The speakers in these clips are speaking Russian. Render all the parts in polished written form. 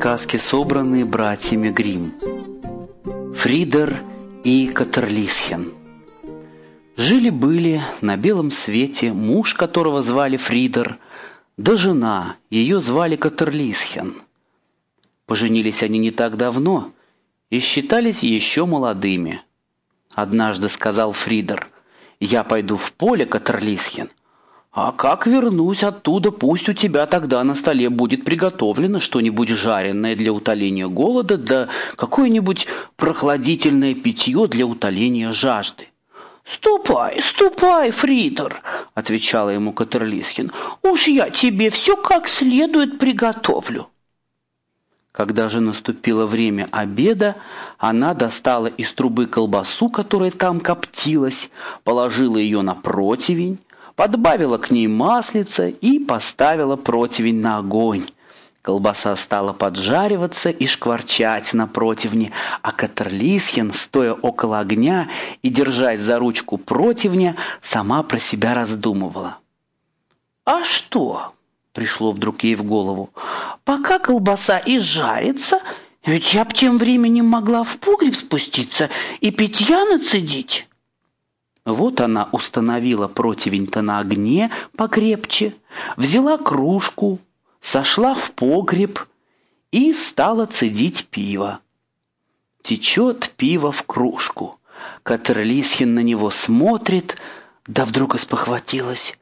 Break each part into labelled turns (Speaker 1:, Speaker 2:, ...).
Speaker 1: Сказки, собранные братьями Гримм. Фридер и Катерлисхен. Жили-были на белом свете муж, которого звали Фридер, да жена, ее звали Катерлисхен. Поженились они не так давно и считались еще молодыми. Однажды сказал Фридер: «Я пойду в поле, Катерлисхен, а как вернусь оттуда, пусть у тебя тогда на столе будет приготовлено что-нибудь жареное для утоления голода, да какое-нибудь прохладительное питье для утоления жажды». «Ступай, ступай, Фридер», — отвечала ему Катерлисхен, — «уж я тебе все как следует приготовлю». Когда же наступило время обеда, она достала из трубы колбасу, которая там коптилась, положила ее на противень, подбавила к ней маслица и поставила противень на огонь. Колбаса стала поджариваться и шкварчать на противне, а Катерлисхен, стоя около огня и держась за ручку противня, сама про себя раздумывала. «А что?» — пришло вдруг ей в голову. «Пока колбаса изжарится, ведь я б тем временем могла в погреб спуститься и питья нацедить». Вот она установила противень-то на огне покрепче, взяла кружку, сошла в погреб и стала цедить пиво. Течет пиво в кружку. Катерлисхен на него смотрит, да вдруг испохватилась.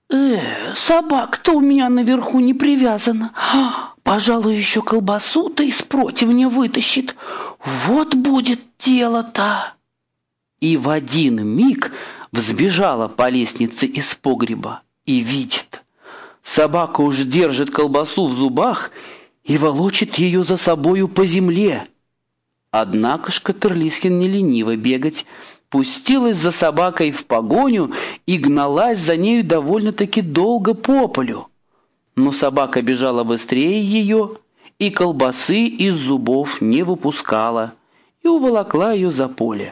Speaker 1: Собака-то у меня наверху не привязана. Пожалуй, еще колбасу-то из противня вытащит. Вот будет дело-то». И в один миг взбежала по лестнице из погреба и видит: собака уж держит колбасу в зубах и волочит ее за собою по земле. Однако ж Катерлисхен не лениво бегать, пустилась за собакой в погоню и гналась за нею довольно-таки долго по полю. Но собака бежала быстрее ее и колбасы из зубов не выпускала и уволокла ее за поле.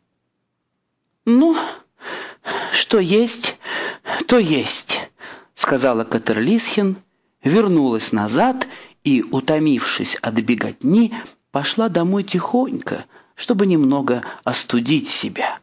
Speaker 1: «Ну, что есть, то есть», — сказала Катерлисхен, вернулась назад и, утомившись от беготни, пошла домой тихонько, чтобы немного остудить себя.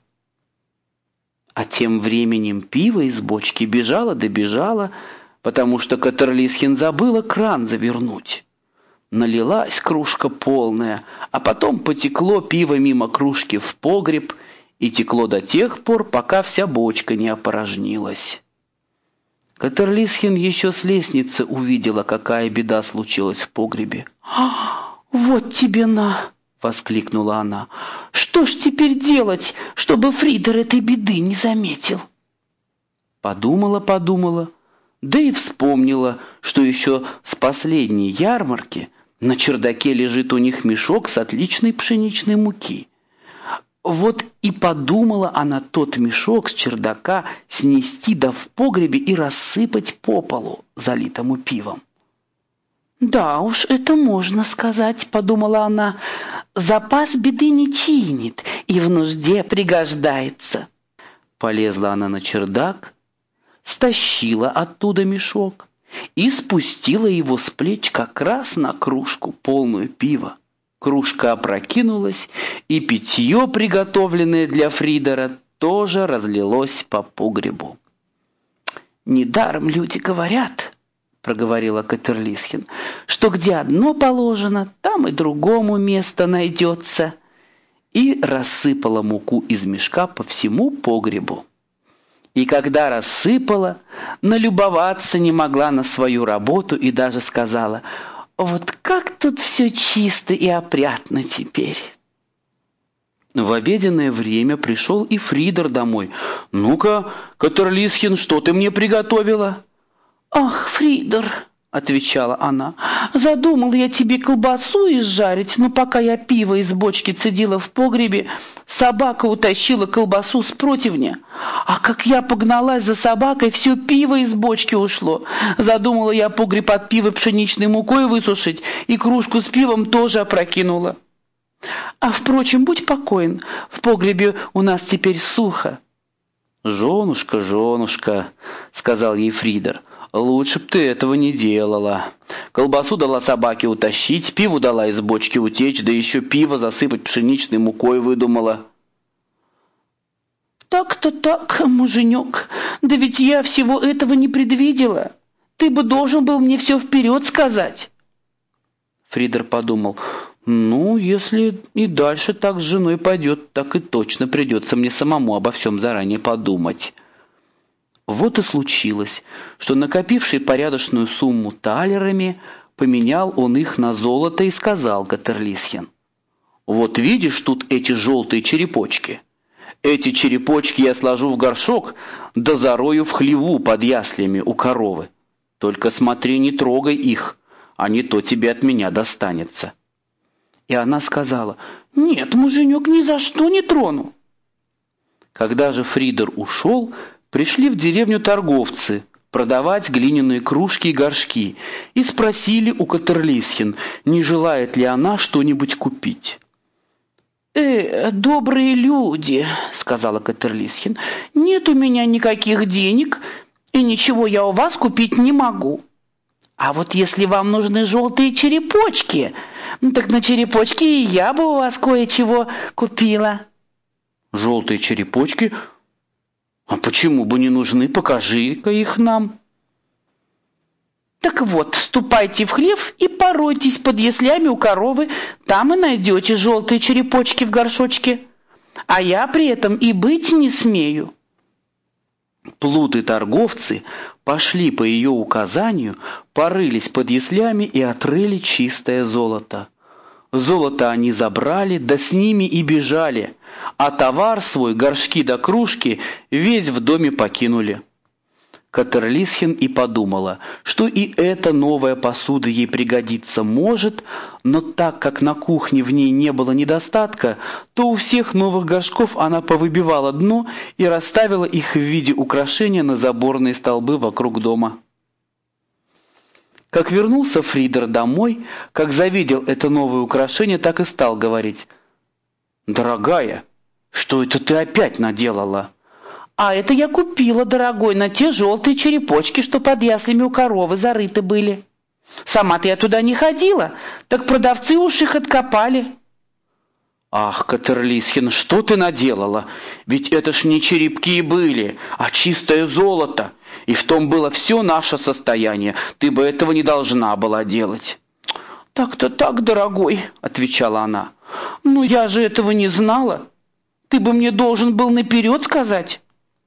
Speaker 1: А тем временем пиво из бочки бежало да бежало, потому что Катерлисхен забыла кран завернуть. Налилась кружка полная, а потом потекло пиво мимо кружки в погреб, и текло до тех пор, пока вся бочка не опорожнилась. Катерлисхен еще с лестницы увидела, какая беда случилась в погребе. «Вот тебе на!» — воскликнула она. «Что ж теперь делать, чтобы Фридер этой беды не заметил?» Подумала, да и вспомнила, что еще с последней ярмарки на чердаке лежит у них мешок с отличной пшеничной муки. Вот и подумала она тот мешок с чердака снести да в погребе и рассыпать по полу, залитому пивом. «Да уж, это можно сказать», — подумала она, — «запас беды не чинит и в нужде пригождается». Полезла она на чердак, стащила оттуда мешок и спустила его с плеч как раз на кружку, полную пива. Кружка опрокинулась, и питье, приготовленное для Фридера, тоже разлилось по погребу. «Недаром люди говорят, — проговорила Катерлисхен, — что где одно положено, там и другому место найдется», и рассыпала муку из мешка по всему погребу. И когда рассыпала, налюбоваться не могла на свою работу и даже сказала: «Вот как тут все чисто и опрятно теперь». В обеденное время пришел и Фридер домой. «Ну-ка, Катерлисхен, что ты мне приготовила?» «Ах, Фридер, — отвечала она, — задумал я тебе колбасу изжарить, но пока я пиво из бочки цедила в погребе, собака утащила колбасу с противня. А как я погналась за собакой, все пиво из бочки ушло. Задумала я погреб от пива пшеничной мукой высушить, и кружку с пивом тоже опрокинула. А, впрочем, будь покоен, в погребе у нас теперь сухо». «Женушка, — сказал ей Фридер, — Лучше б ты этого не делала. Колбасу дала собаке утащить, пиву дала из бочки утечь, да еще пиво засыпать пшеничной мукой выдумала».
Speaker 2: «Так-то так, муженек, да ведь я всего этого не предвидела. Ты бы должен был мне все вперед сказать».
Speaker 1: Фридер подумал: «Ну, если и дальше так с женой пойдет, так и точно придется мне самому обо всем заранее подумать». Вот и случилось, что накопивший порядочную сумму талерами, поменял он их на золото и сказал Катерлисхен: «Вот видишь тут эти желтые черепочки? Эти черепочки я сложу в горшок, да зарою в хлеву под яслями у коровы. Только смотри, не трогай их, а не то тебе от меня достанется». И она сказала: «Нет, муженек, ни за что не трону». Когда же Фридер ушел, пришли в деревню торговцы продавать глиняные кружки и горшки и спросили у Катерлисхен, не желает ли она что-нибудь купить.
Speaker 2: Добрые люди», — сказала Катерлисхен, — «нет у меня никаких денег, и ничего я у вас купить не могу. А вот если вам нужны желтые черепочки, так на черепочки и я бы у вас кое-чего купила».
Speaker 1: «Желтые черепочки? А почему бы не нужны? Покажи-ка их нам».
Speaker 2: «Так вот, ступайте в хлев и поройтесь под яслями у коровы, там и найдете желтые черепочки в горшочке. А я при этом и быть не смею».
Speaker 1: Плут и торговцы пошли по ее указанию, порылись под яслями и отрыли чистое золото. Золото они забрали, да с ними и бежали, а товар свой, горшки да кружки, весь в доме покинули. Катерлисхен и подумала, что и эта новая посуда ей пригодиться может, но так как на кухне в ней не было недостатка, то у всех новых горшков она повыбивала дно и расставила их в виде украшения на заборные столбы вокруг дома. Как вернулся Фридер домой, как завидел это новое украшение, так и стал говорить: «Дорогая, что это ты опять наделала?»
Speaker 2: «А это я купила, дорогой, на те желтые черепочки, что под яслями у коровы зарыты были. Сама-то я туда не ходила, так продавцы уж их откопали».
Speaker 1: «Ах, Катерлисхен, что ты наделала? Ведь это ж не черепки были, а чистое золото, и в том было все наше состояние. Ты бы этого не должна была делать».
Speaker 2: «Так-то так, дорогой», — отвечала она. «Ну я же этого не знала. Ты бы мне должен был наперед сказать».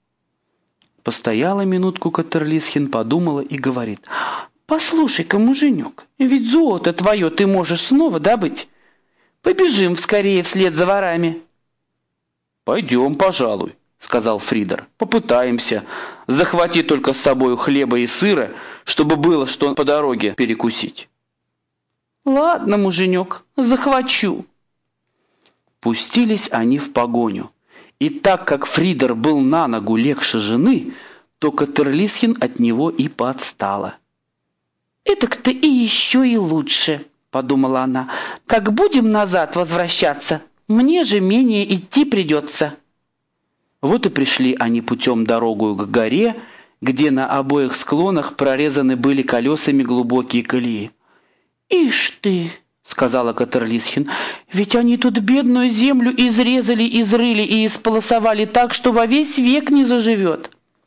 Speaker 1: Постояла минутку Катерлисхен, подумала и говорит:
Speaker 2: «Послушай-ка, муженек, ведь золото твое ты можешь снова добыть. Побежим скорее вслед за ворами».
Speaker 1: «Пойдем, пожалуй», — сказал Фридер. «Попытаемся. Захвати только с собой хлеба и сыра, чтобы было что по дороге перекусить».
Speaker 2: «Ладно, муженек, захвачу».
Speaker 1: Пустились они в погоню. И так как Фридер был на ногу легче жены, то Катерлисхен от него и поотстала.
Speaker 2: «Этак-то и еще и лучше», — подумала она. «Как будем назад возвращаться, мне же менее идти придется».
Speaker 1: Вот и пришли они путем дорогою к горе, где на обоих склонах прорезаны были колесами глубокие колеи.
Speaker 2: «Ишь ты!» — сказала Катерлисхен, — «ведь они тут бедную землю изрезали, изрыли и исполосовали так, что во весь век не заживет».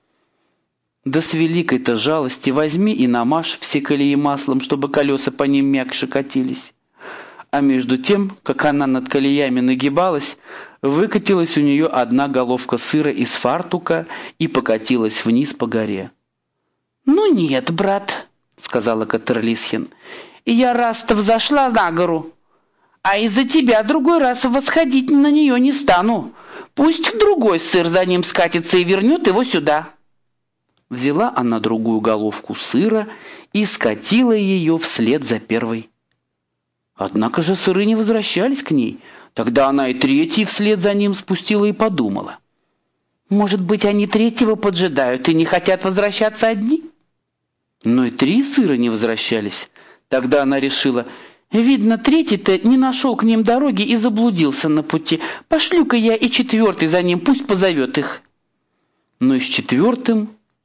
Speaker 1: «Да с великой-то жалости возьми и намажь все колеи маслом, чтобы колеса по ним мягче катились». А между тем, как она над колеями нагибалась, выкатилась у нее одна головка сыра из фартука и покатилась вниз по горе.
Speaker 2: «Ну нет, брат», — сказала Катерлисхен, — «я раз-то взошла на гору, а из-за тебя другой раз восходить на нее не стану. Пусть другой сыр за ним скатится и вернет его сюда».
Speaker 1: Взяла она другую головку сыра и скатила ее вслед за первой. Однако же сыры не возвращались к ней. Тогда она и третий вслед за ним спустила и подумала:
Speaker 2: «Может быть, они третьего поджидают и не хотят возвращаться одни?»
Speaker 1: Но и 3 сыра не возвращались. Тогда она решила:
Speaker 2: «Видно, третий-то не нашел к ним дороги и заблудился на пути. Пошлю-ка я и 4-й за ним, пусть позовет их».
Speaker 1: Но и с 4-м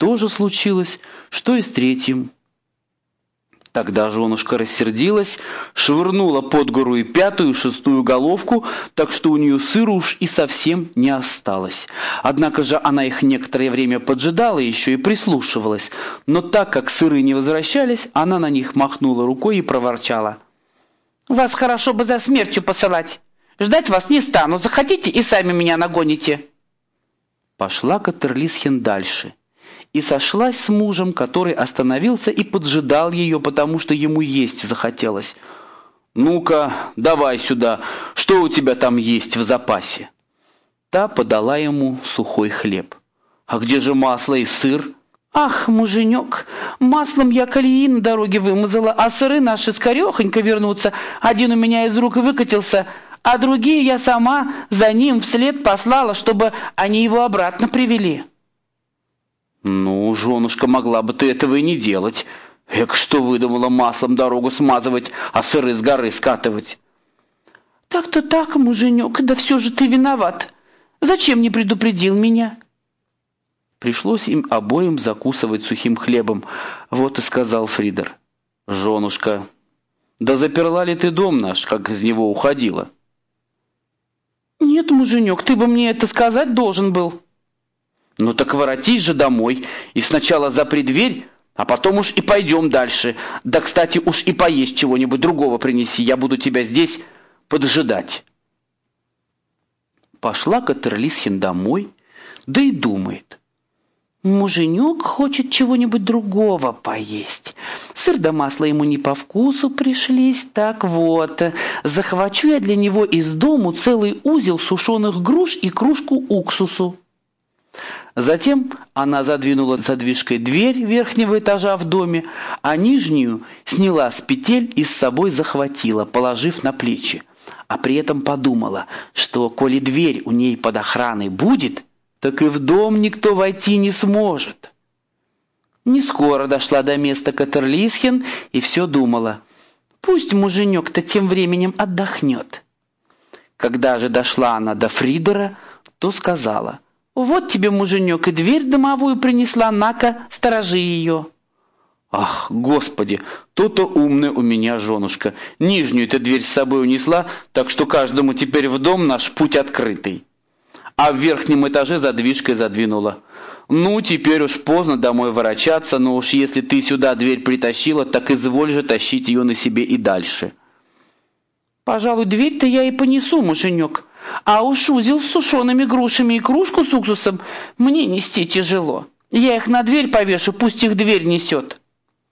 Speaker 1: То же случилось, что и с третьим. Тогда женушка рассердилась, швырнула под гору и пятую, и шестую головку, так что у нее сыру уж и совсем не осталось. Однако же она их некоторое время поджидала еще и прислушивалась, но так как сыры не возвращались, она на них махнула рукой и проворчала: «Вас хорошо бы за смертью посылать. Ждать вас не стану, захотите и сами меня нагоните». Пошла Катерлисхен дальше и сошлась с мужем, который остановился и поджидал ее, потому что ему есть захотелось. «Ну-ка, давай сюда, что у тебя там есть в запасе?» Та подала ему сухой хлеб. «А где же масло и сыр?» «Ах, муженек, маслом я колеи на дороге вымазала, а сыры наши скорехонько вернутся. Один у меня из рук выкатился, а другие я сама за ним вслед послала, чтобы они его обратно привели». «Ну, женушка, могла бы ты этого и не делать. Эк, что выдумала маслом дорогу смазывать, а сыры с горы скатывать?» «Так-то так, муженек, да все же ты виноват. Зачем не предупредил меня?» Пришлось им обоим закусывать сухим хлебом. Вот и сказал Фридер: «Женушка, да заперла ли ты дом наш, как из него уходила?» «Нет, муженек, ты бы мне это сказать должен был». «Ну так воротись же домой и сначала запри дверь, а потом уж и пойдем дальше. Да, кстати, уж и поесть чего-нибудь другого принеси, я буду тебя здесь поджидать». Пошла Катерлисхен домой, да и думает: муженек хочет чего-нибудь другого поесть. Сыр да масло ему не по вкусу пришлись. Так вот, захвачу я для него из дому целый узел сушеных груш и кружку уксусу. Затем она задвинула задвижкой дверь верхнего этажа в доме, а нижнюю сняла с петель и с собой захватила, положив на плечи. А при этом подумала, что коли дверь у ней под охраной будет, так и в дом никто войти не сможет. Не скоро дошла до места Катерлисхен и все думала: пусть муженек-то тем временем отдохнет. Когда же дошла она до Фридера, то сказала: «Вот тебе, муженек, и дверь домовую принесла, на-ка, сторожи ее». «Ах, Господи, то-то умная у меня женушка. Нижнюю-то дверь с собой унесла, так что каждому теперь в дом наш путь открытый. А в верхнем этаже задвижкой задвинула. Ну, теперь уж поздно домой ворочаться, но уж если ты сюда дверь притащила, так изволь же тащить ее на себе и дальше». «Пожалуй, дверь-то я и понесу, муженек, а уж узел с сушеными грушами и кружку с уксусом мне нести тяжело. Я их на дверь повешу, пусть их дверь несет».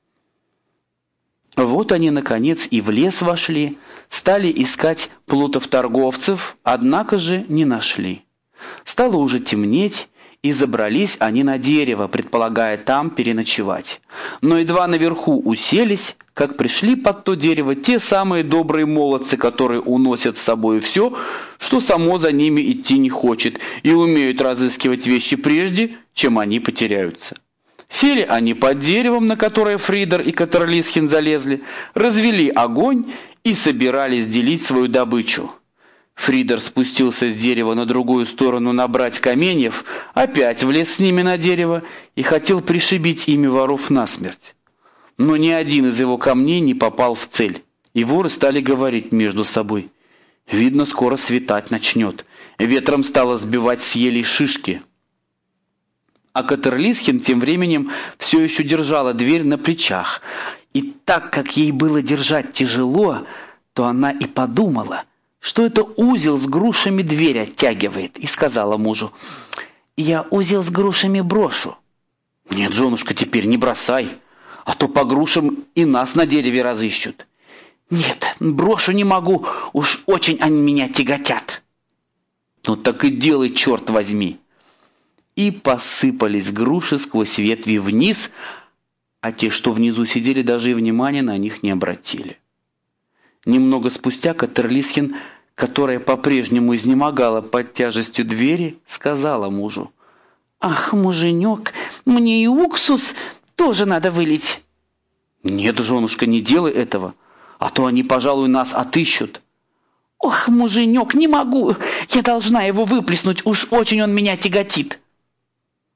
Speaker 1: Вот они, наконец, и в лес вошли, стали искать плутов-торговцев, однако же не нашли. Стало уже темнеть, и забрались они на дерево, предполагая там переночевать. Но едва наверху уселись, как пришли под то дерево те самые добрые молодцы, которые уносят с собой все, что само за ними идти не хочет, и умеют разыскивать вещи прежде, чем они потеряются. Сели они под деревом, на которое Фридер и Катерлисхен залезли, развели огонь и собирались делить свою добычу. Фридер спустился с дерева на другую сторону набрать каменьев, опять влез с ними на дерево и хотел пришибить ими воров насмерть. Но ни один из его камней не попал в цель, и воры стали говорить между собой: «Видно, скоро светать начнет». Ветром стало сбивать с елей шишки. А Катерлисхен тем временем все еще держала дверь на плечах, и так как ей было держать тяжело, то она и подумала, что это узел с грушами дверь оттягивает, и сказала мужу: «Я узел с грушами брошу». «Нет, женушка, теперь не бросай, а то по грушам и нас на дереве разыщут». «Нет, брошу не могу, уж очень они меня тяготят». «Ну так и делай, черт возьми». И посыпались груши сквозь ветви вниз, а те, что внизу сидели, даже и внимания на них не обратили. Немного спустя Катерлисхен, которая по-прежнему изнемогала под тяжестью двери, сказала мужу: «Ах, муженек, мне и уксус тоже надо вылить». «Нет, женушка, не делай этого, а то они, пожалуй, нас отыщут». «Ох, муженек, не могу, я должна его выплеснуть, уж очень он меня тяготит».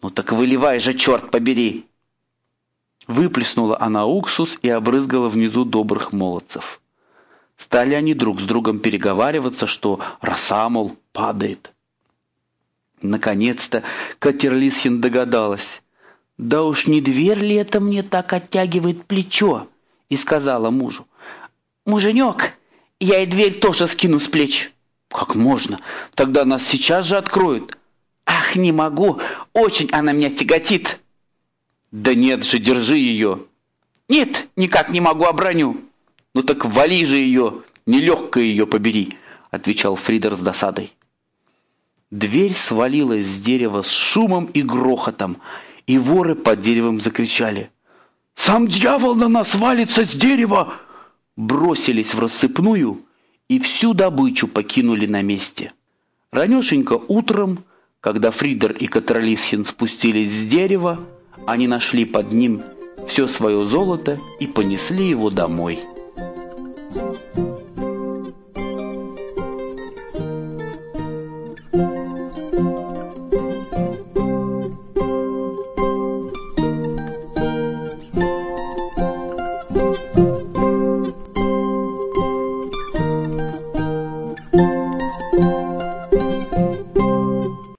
Speaker 1: «Ну так выливай же, черт побери!» Выплеснула она уксус и обрызгала внизу добрых молодцев. Стали они друг с другом переговариваться, что роса, мол, падает. Наконец-то Катерлисхин догадалась. «Да уж не дверь ли это мне так оттягивает плечо?» И сказала мужу: «Муженек, я и дверь тоже скину с плеч». «Как можно? Тогда нас сейчас же откроют». «Ах, не могу, очень она меня тяготит». «Да нет же, держи ее». «Нет, никак не могу, оброню». «Ну так вали же ее, нелегко ее побери», — отвечал Фридер с досадой. Дверь свалилась с дерева с шумом и грохотом, и воры под деревом закричали: «Сам дьявол на нас валится с дерева!» Бросились в рассыпную и всю добычу покинули на месте. Ранешенько утром, когда Фридер и Катерлисхин спустились с дерева, они нашли под ним все свое золото и понесли его домой.